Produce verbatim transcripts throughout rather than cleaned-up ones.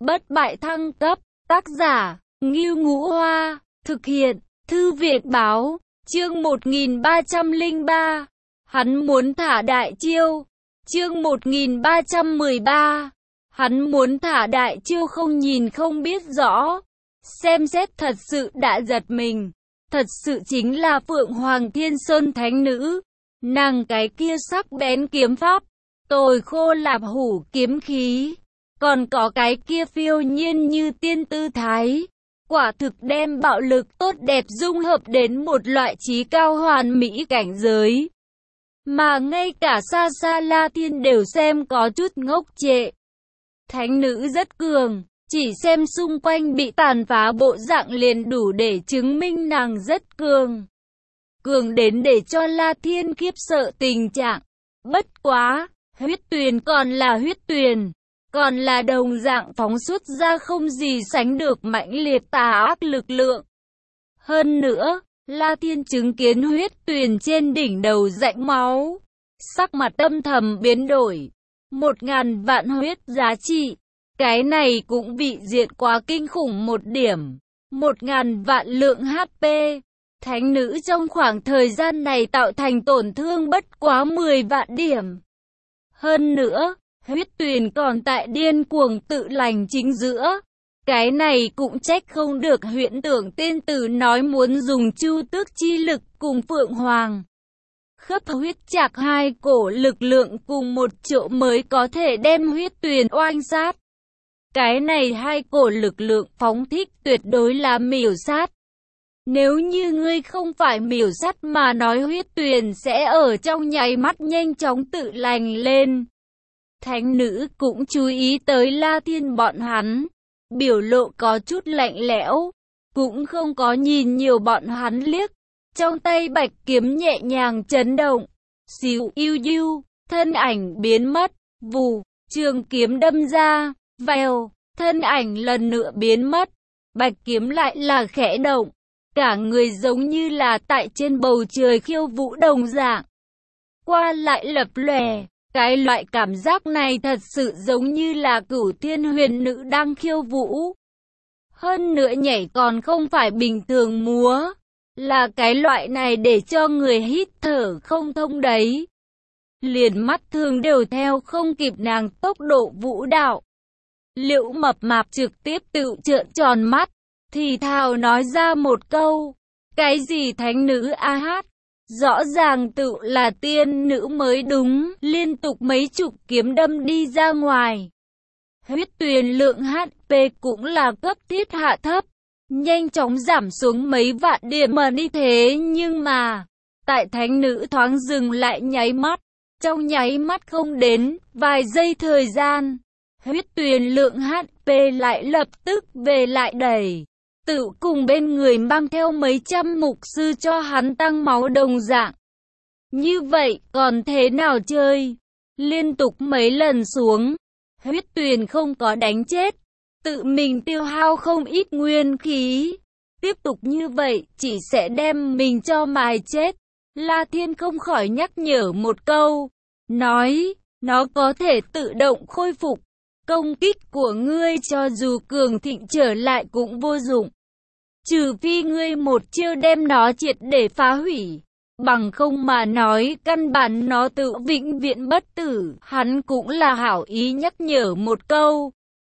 bất bại thăng cấp, tác giả, Ngưu Ngũ Hoa, thực hiện, Thư viện Báo, chương một nghìn ba trăm lẻ ba, hắn muốn thả đại chiêu, chương một nghìn ba trăm mười ba, hắn muốn thả đại chiêu không nhìn không biết rõ, xem xét thật sự đã giật mình, thật sự chính là Phượng Hoàng Thiên Sơn Thánh Nữ, nàng cái kia sắc bén kiếm pháp, tồi khô lạp hủ kiếm khí, còn có cái kia phiêu nhiên như tiên tư thái. Quả thực đem bạo lực tốt đẹp dung hợp đến một loại trí cao hoàn mỹ cảnh giới. Mà ngay cả xa xa La Thiên đều xem có chút ngốc trệ. Thánh nữ rất cường, chỉ xem xung quanh bị tàn phá bộ dạng liền đủ để chứng minh nàng rất cường. Cường đến để cho La Thiên khiếp sợ tình trạng. Bất quá, huyết tuyền còn là huyết tuyền. Còn là đồng dạng phóng xuất ra không gì sánh được mãnh liệt tà ác lực lượng. Hơn nữa, La Thiên chứng kiến huyết tuyền trên đỉnh đầu rãnh máu. Sắc mặt âm thầm biến đổi. Một ngàn vạn huyết giá trị. Cái này cũng bị diệt quá kinh khủng một điểm. Một ngàn vạn lượng hát pê. Thánh nữ trong khoảng thời gian này tạo thành tổn thương bất quá mười vạn điểm. Hơn nữa, huyết tuyền còn tại điên cuồng tự lành chính giữa. Cái này cũng trách không được Huyễn Tưởng tiên tử nói muốn dùng Chu Tước chi lực cùng Phượng Hoàng. Khắp huyết trạc hai cổ lực lượng cùng một chỗ mới có thể đem huyết tuyền oanh sát. Cái này hai cổ lực lượng phóng thích tuyệt đối là miểu sát. Nếu như ngươi không phải miểu sát mà nói huyết tuyền sẽ ở trong nháy mắt nhanh chóng tự lành lên. Thánh nữ cũng chú ý tới La Thiên bọn hắn, biểu lộ có chút lạnh lẽo, cũng không có nhìn nhiều bọn hắn liếc, trong tay bạch kiếm nhẹ nhàng chấn động, xíu yêu yêu, thân ảnh biến mất, vù, trường kiếm đâm ra, vèo, thân ảnh lần nữa biến mất, bạch kiếm lại là khẽ động, cả người giống như là tại trên bầu trời khiêu vũ đồng dạng, qua lại lập lòe. Cái loại cảm giác này thật sự giống như là Cửu Thiên Huyền Nữ đang khiêu vũ. Hơn nữa nhảy còn không phải bình thường múa, là cái loại này để cho người hít thở không thông đấy. Liền mắt thường đều theo không kịp nàng tốc độ vũ đạo. Liễu Mập Mạp trực tiếp tự trợn tròn mắt, thì thào nói ra một câu, cái gì thánh nữ a hát? Rõ ràng tự là tiên nữ mới đúng, liên tục mấy chục kiếm đâm đi ra ngoài. Huyết tuyền lượng hát pê cũng là cấp thiết hạ thấp, nhanh chóng giảm xuống mấy vạn điểm mà đi thế nhưng mà, tại thánh nữ thoáng dừng lại nháy mắt, trong nháy mắt không đến, vài giây thời gian, huyết tuyền lượng hát pê lại lập tức về lại đẩy. Tự cùng bên người mang theo mấy trăm mục sư cho hắn tăng máu đồng dạng. Như vậy còn thế nào chơi? Liên tục mấy lần xuống, huyết tuyền không có đánh chết, tự mình tiêu hao không ít nguyên khí. Tiếp tục như vậy chỉ sẽ đem mình cho mài chết. La Thiên không khỏi nhắc nhở một câu, nói, nó có thể tự động khôi phục. Công kích của ngươi cho dù cường thịnh trở lại cũng vô dụng. Trừ phi ngươi một chiêu đem nó triệt để phá hủy. Bằng không mà nói căn bản nó tự vĩnh viễn bất tử. Hắn cũng là hảo ý nhắc nhở một câu.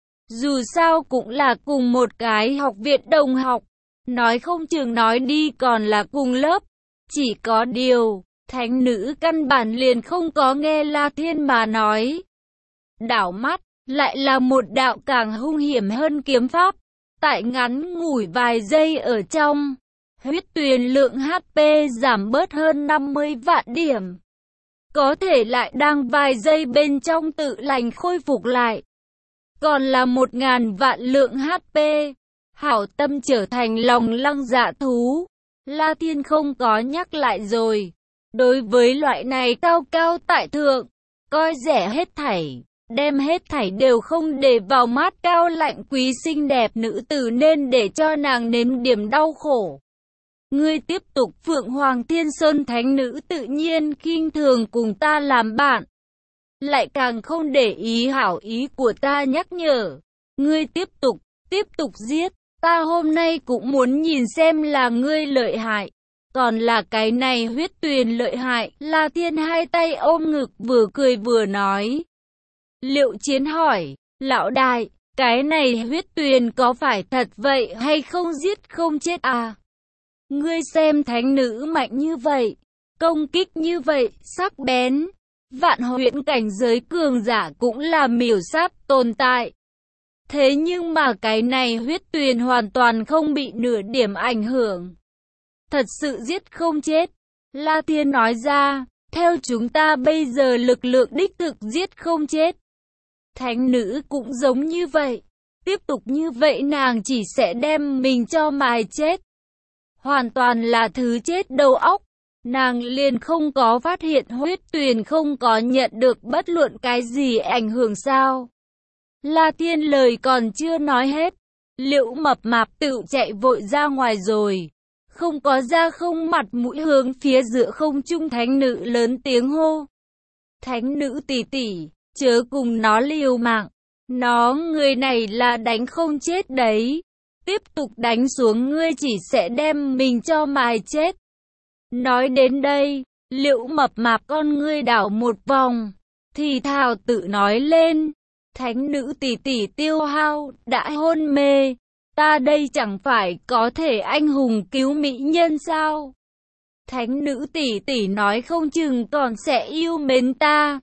Dù sao cũng là cùng một cái học viện đồng học. Nói không chừng nói đi còn là cùng lớp. Chỉ có điều, thánh nữ căn bản liền không có nghe La Thiên mà nói. Đảo mắt, lại là một đạo càng hung hiểm hơn kiếm pháp. Tại ngắn ngủi vài giây ở trong, huyết tuyền lượng hát pê giảm bớt hơn năm mươi vạn điểm. Có thể lại đang vài giây bên trong tự lành khôi phục lại. Còn là một ngàn vạn lượng hát pê. Hảo tâm trở thành lòng lăng dạ thú. La Thiên không có nhắc lại rồi. Đối với loại này cao cao tại thượng, coi rẻ hết thảy. Đem hết thảy đều không để vào mắt cao lạnh quý xinh đẹp nữ tử nên để cho nàng nếm điểm đau khổ. Ngươi tiếp tục Phượng Hoàng Thiên Sơn Thánh Nữ tự nhiên khinh thường cùng ta làm bạn. Lại càng không để ý hảo ý của ta nhắc nhở. Ngươi tiếp tục, tiếp tục giết, ta hôm nay cũng muốn nhìn xem là ngươi lợi hại. Còn là cái này huyết tuyền lợi hại, La Thiên hai tay ôm ngực vừa cười vừa nói. Liệu Chiến hỏi, lão đại, cái này huyết tuyền có phải thật vậy hay không, giết không chết à? Ngươi xem thánh nữ mạnh như vậy, công kích như vậy, sắc bén. Vạn huyễn cảnh giới cường giả cũng là miểu sát tồn tại. Thế nhưng mà cái này huyết tuyền hoàn toàn không bị nửa điểm ảnh hưởng. Thật sự giết không chết. La Thiên nói ra, theo chúng ta bây giờ lực lượng đích thực giết không chết. Thánh nữ cũng giống như vậy. Tiếp tục như vậy nàng chỉ sẽ đem mình cho mài chết. Hoàn toàn là thứ chết đầu óc. Nàng liền không có phát hiện huyết tuyền không có nhận được bất luận cái gì ảnh hưởng sao. La Thiên lời còn chưa nói hết. Liệu Mập Mạp tự chạy vội ra ngoài rồi. Không có ra không mặt mũi hướng phía giữa không trung thánh nữ lớn tiếng hô. Thánh nữ tỷ tỷ, chớ cùng nó liều mạng. Nó người này là đánh không chết đấy. Tiếp tục đánh xuống ngươi chỉ sẽ đem mình cho mài chết. Nói đến đây, Liệu Mập Mạp con ngươi đảo một vòng. Thì thào tự nói lên. Thánh nữ tỷ tỷ tiêu hao, đã hôn mê. Ta đây chẳng phải có thể anh hùng cứu mỹ nhân sao? Thánh nữ tỷ tỷ nói không chừng còn sẽ yêu mến ta.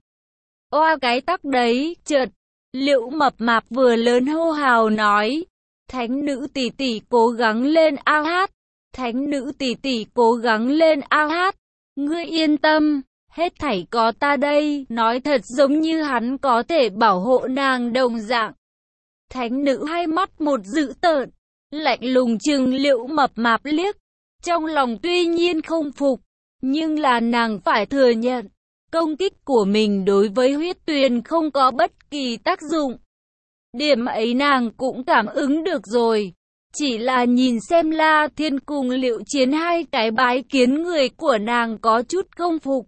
Oa cái tắc đấy, chợt, Liệu Mập Mạp vừa lớn hô hào nói. Thánh nữ tỷ tỷ cố gắng lên a hát. Thánh nữ tỷ tỷ cố gắng lên a hát. Ngươi yên tâm, hết thảy có ta đây, nói thật giống như hắn có thể bảo hộ nàng đồng dạng. Thánh nữ hai mắt một dữ tợn, lạnh lùng trừng Liệu Mập Mạp liếc, trong lòng tuy nhiên không phục, nhưng là nàng phải thừa nhận, công kích của mình đối với huyết tuyền không có bất kỳ tác dụng. Điểm ấy nàng cũng cảm ứng được rồi, chỉ là nhìn xem La Thiên cùng Liệu Chiến hai cái bái kiến người của nàng có chút không phục.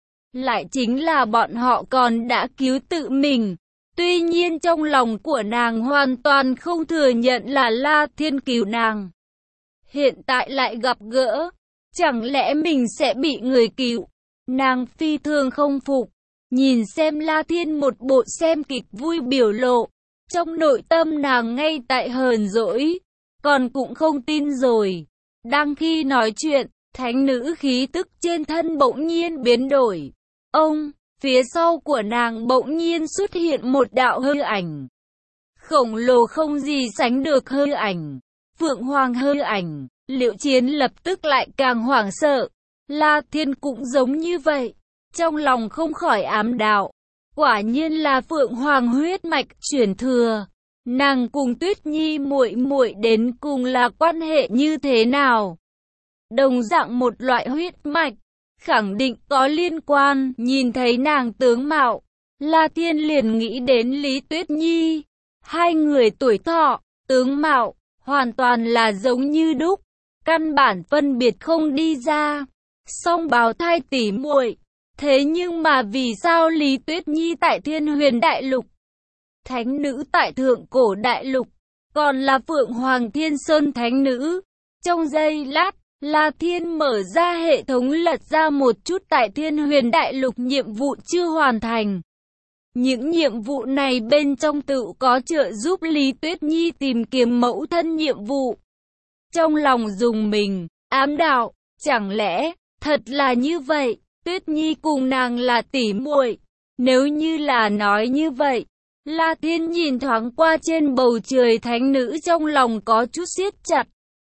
Lại chính là bọn họ còn đã cứu tự mình. Tuy nhiên trong lòng của nàng hoàn toàn không thừa nhận là La Thiên cứu nàng. Hiện tại lại gặp gỡ, chẳng lẽ mình sẽ bị người cứu? Nàng phi thường không phục, nhìn xem La Thiên một bộ xem kịch vui biểu lộ. Trong nội tâm nàng ngay tại hờn dỗi, còn cũng không tin rồi. Đang khi nói chuyện, thánh nữ khí tức trên thân bỗng nhiên biến đổi. Ông, phía sau của nàng bỗng nhiên xuất hiện một đạo hư ảnh. Khổng lồ không gì sánh được hư ảnh. Phượng Hoàng hư ảnh. Liệu Chiến lập tức lại càng hoảng sợ. La Thiên cũng giống như vậy. Trong lòng không khỏi ám đạo. Quả nhiên là Phượng Hoàng huyết mạch chuyển thừa. Nàng cùng Tuyết Nhi muội muội đến cùng là quan hệ như thế nào? Đồng dạng một loại huyết mạch, khẳng định có liên quan. Nhìn thấy nàng tướng mạo, La Thiên liền nghĩ đến Lý Tuyết Nhi. Hai người tuổi thọ, tướng mạo, hoàn toàn là giống như đúc. Căn bản phân biệt không đi ra. Song bào thai tỉ muội. Thế nhưng mà vì sao Lý Tuyết Nhi tại Thiên Huyền Đại Lục, thánh nữ tại Thượng Cổ Đại Lục, còn là Phượng Hoàng Thiên Sơn thánh nữ? Trong giây lát, La Thiên mở ra hệ thống lật ra một chút tại Thiên Huyền Đại Lục nhiệm vụ chưa hoàn thành. Những nhiệm vụ này bên trong tự có trợ giúp Lý Tuyết Nhi tìm kiếm mẫu thân nhiệm vụ. Trong lòng dùng mình, ám đạo, chẳng lẽ, thật là như vậy, Tuyết Nhi cùng nàng là tỷ muội? Nếu như là nói như vậy, La Thiên nhìn thoáng qua trên bầu trời thánh nữ trong lòng có chút siết chặt.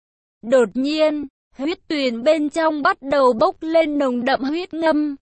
Đột nhiên, huyết tuyền bên trong bắt đầu bốc lên nồng đậm huyết ngâm.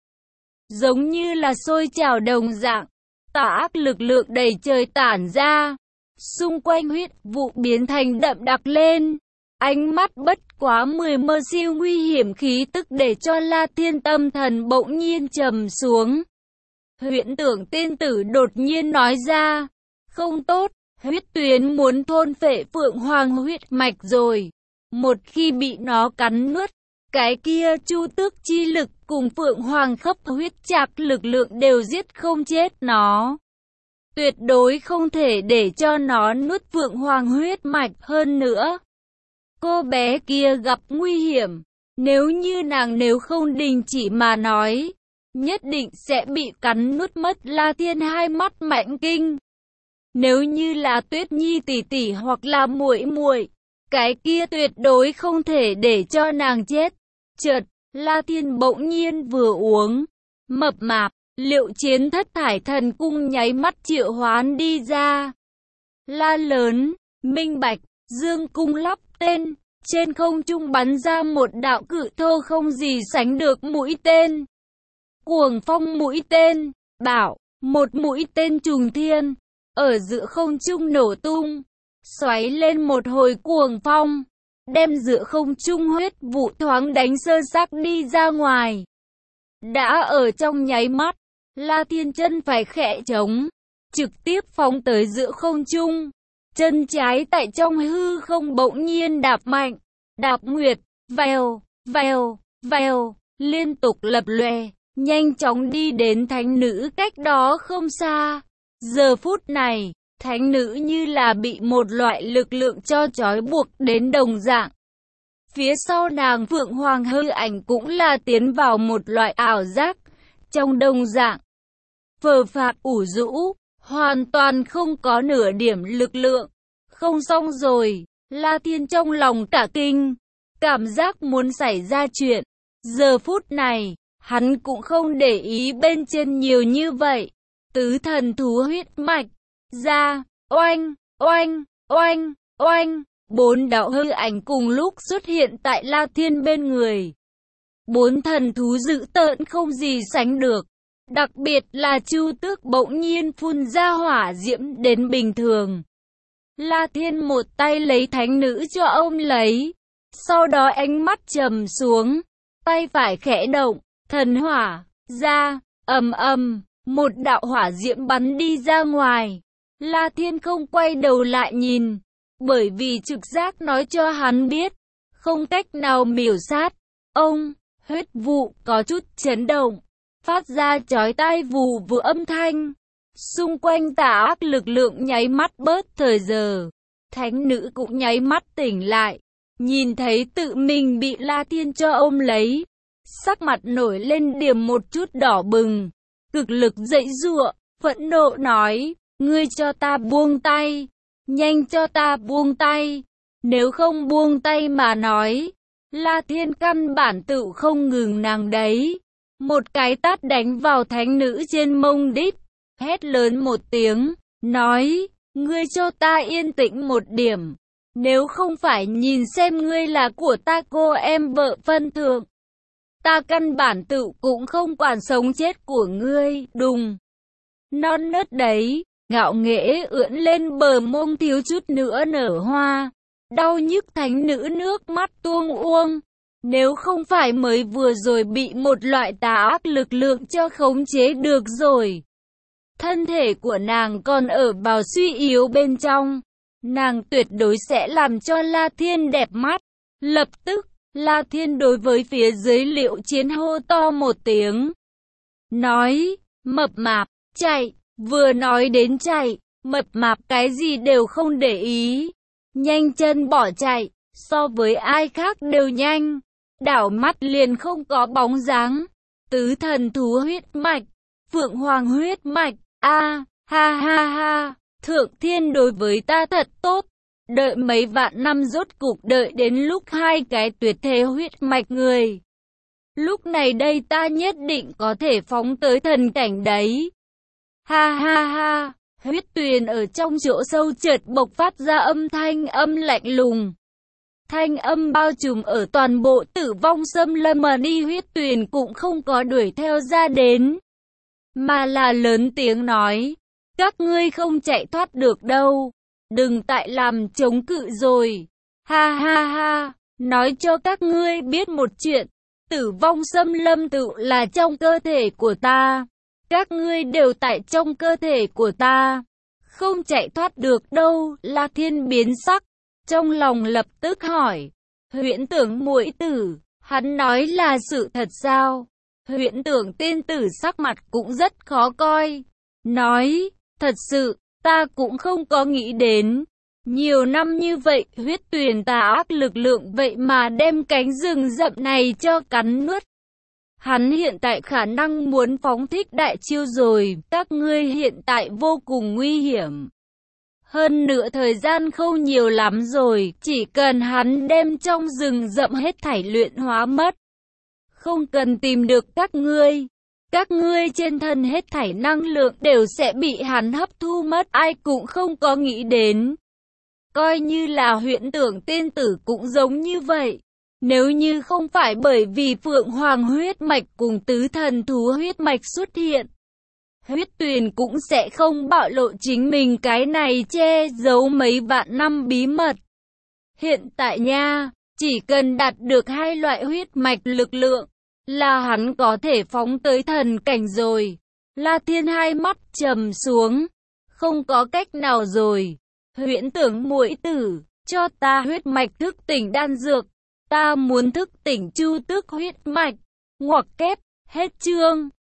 Giống như là sôi trào đồng dạng, tà ác lực lượng đầy trời tản ra. Xung quanh huyết vụ biến thành đậm đặc lên. Ánh mắt bất quá mười mơ siêu nguy hiểm khí tức để cho La Thiên tâm thần bỗng nhiên trầm xuống. Huyễn Tưởng tiên tử đột nhiên nói ra, không tốt, huyết tuyền muốn thôn phệ Phượng Hoàng huyết mạch rồi. Một khi bị nó cắn nuốt, cái kia Chu Tước chi lực cùng Phượng Hoàng khắp huyết trạc lực lượng đều giết không chết nó. tuyệt đối không thể để cho nó nuốt Phượng Hoàng huyết mạch. Hơn nữa, cô bé kia gặp nguy hiểm, nếu như nàng nếu không đình chỉ mà nói, nhất định sẽ bị cắn nuốt mất. La Thiên hai mắt mãnh kinh. Nếu như là Tuyết Nhi tỷ tỷ hoặc là muội muội, cái kia tuyệt đối không thể để cho nàng chết. Chợt, La Thiên bỗng nhiên vừa uống, mập mạp, Liệu Chiến Thất Thải Thần Cung nháy mắt triệu hoán đi ra. La lớn, minh bạch, dương cung lắp tên, trên không trung bắn ra một đạo cự thô không gì sánh được mũi tên. Cuồng phong mũi tên, bảo, một mũi tên trùng thiên, ở giữa không trung nổ tung, xoáy lên một hồi cuồng phong, đem giữa không trung huyết vụ thoáng đánh sơ xác đi ra ngoài. Đã ở trong nháy mắt, La Thiên chân phải khẽ trống, trực tiếp phóng tới giữa không trung, chân trái tại trong hư không bỗng nhiên đạp mạnh, đạp nguyệt, vèo, vèo, vèo, liên tục lập lòe, nhanh chóng đi đến thánh nữ cách đó không xa. Giờ phút này, thánh nữ như là bị một loại lực lượng cho trói buộc đến đồng dạng. Phía sau nàng Phượng Hoàng hư ảnh cũng là tiến vào một loại ảo giác, trong đồng dạng. Phờ phạc ủ rũ, hoàn toàn không có nửa điểm lực lượng. Không xong rồi, La Thiên trong lòng cả kinh, cảm giác muốn xảy ra chuyện. Giờ phút này, hắn cũng không để ý bên trên nhiều như vậy. Tứ thần thú huyết mạch, ra, oanh, oanh, oanh, oanh. Bốn đạo hư ảnh cùng lúc xuất hiện tại La Thiên bên người. Bốn thần thú dữ tợn không gì sánh được. Đặc biệt là Chu Tước bỗng nhiên phun ra hỏa diễm đến bình thường. La Thiên một tay lấy thánh nữ cho ôm lấy. Sau đó ánh mắt trầm xuống. Tay phải khẽ động, thần hỏa, ra, ầm ầm, một đạo hỏa diễm bắn đi ra ngoài. La Thiên không quay đầu lại nhìn. Bởi vì trực giác nói cho hắn biết, không cách nào miểu sát. Ông, huyết vụ có chút chấn động, phát ra chói tai vù vù âm thanh. Xung quanh tà ác lực lượng nháy mắt bớt thời giờ. Thánh nữ cũng nháy mắt tỉnh lại, nhìn thấy tự mình bị La Thiên cho ôm lấy. Sắc mặt nổi lên điểm một chút đỏ bừng, cực lực giãy giụa, phẫn nộ nói, ngươi cho ta buông tay. Nhanh cho ta buông tay, nếu không buông tay mà nói, La Thiên căn bản tự không ngừng nàng đấy. Một cái tát đánh vào thánh nữ trên mông đít, hét lớn một tiếng, nói, ngươi cho ta yên tĩnh một điểm, nếu không phải nhìn xem ngươi là của ta cô em vợ phân thượng, ta căn bản tự cũng không quản sống chết của ngươi. Đùng, non nớt đấy. Ngạo nghễ ưỡn lên bờ mông thiếu chút nữa nở hoa, đau nhức thánh nữ nước mắt tuông uông. Nếu không phải mới vừa rồi bị một loại tà ác lực lượng cho khống chế được rồi. Thân thể của nàng còn ở vào suy yếu bên trong. Nàng tuyệt đối sẽ làm cho La Thiên đẹp mắt. Lập tức, La Thiên đối với phía dưới Liệu Chiến hô to một tiếng. Nói, mập mạp, chạy. Vừa nói đến chạy, mập mạp cái gì đều không để ý. Nhanh chân bỏ chạy, so với ai khác đều nhanh. Đảo mắt liền không có bóng dáng. Tứ thần thú huyết mạch, Phượng Hoàng huyết mạch, a ha ha ha, Thượng Thiên đối với ta thật tốt. Đợi mấy vạn năm rốt cục đợi đến lúc hai cái tuyệt thế huyết mạch người. Lúc này đây ta nhất định có thể phóng tới thần cảnh đấy. Ha ha ha, huyết tuyền ở trong chỗ sâu chợt bộc phát ra âm thanh âm lạnh lùng. Thanh âm bao trùm ở toàn bộ Tử Vong Xâm Lâm mà đi huyết tuyền cũng không có đuổi theo ra đến. Mà là lớn tiếng nói, các ngươi không chạy thoát được đâu, đừng tại làm chống cự rồi. Ha ha ha, nói cho các ngươi biết một chuyện, Tử Vong Xâm Lâm tự là trong cơ thể của ta. Các ngươi đều tại trong cơ thể của ta, không chạy thoát được đâu. La Thiên biến sắc, trong lòng lập tức hỏi, Huyễn Tưởng muội tử, hắn nói là sự thật sao? Huyễn Tưởng tiên tử sắc mặt cũng rất khó coi, nói, Thật sự, ta cũng không có nghĩ đến. Nhiều năm như vậy, huyết tuyền tà ác lực lượng vậy mà đem cánh rừng rậm này cho cắn nuốt. Hắn hiện tại khả năng muốn phóng thích đại chiêu rồi, các ngươi hiện tại vô cùng nguy hiểm. Hơn nữa thời gian không nhiều lắm rồi, chỉ cần hắn đem trong rừng rậm hết thảy luyện hóa mất. Không cần tìm được các ngươi. Các ngươi trên thân hết thảy năng lượng đều sẽ bị hắn hấp thu mất, ai cũng không có nghĩ đến. Coi như là Huyễn Tưởng tiên tử cũng giống như vậy. Nếu như không phải bởi vì Phượng Hoàng huyết mạch cùng tứ thần thú huyết mạch xuất hiện, huyết tuyền cũng sẽ không bạo lộ chính mình cái này che giấu mấy vạn năm bí mật. Hiện tại nha, chỉ cần đạt được hai loại huyết mạch lực lượng, là hắn có thể phóng tới thần cảnh rồi. La Thiên hai mắt trầm xuống, không có cách nào rồi. Huyễn Tưởng muội tử, cho ta huyết mạch thức tỉnh đan dược. Ta muốn thức tỉnh Chu Tước huyết mạch. Ngoặc kép, hết chương.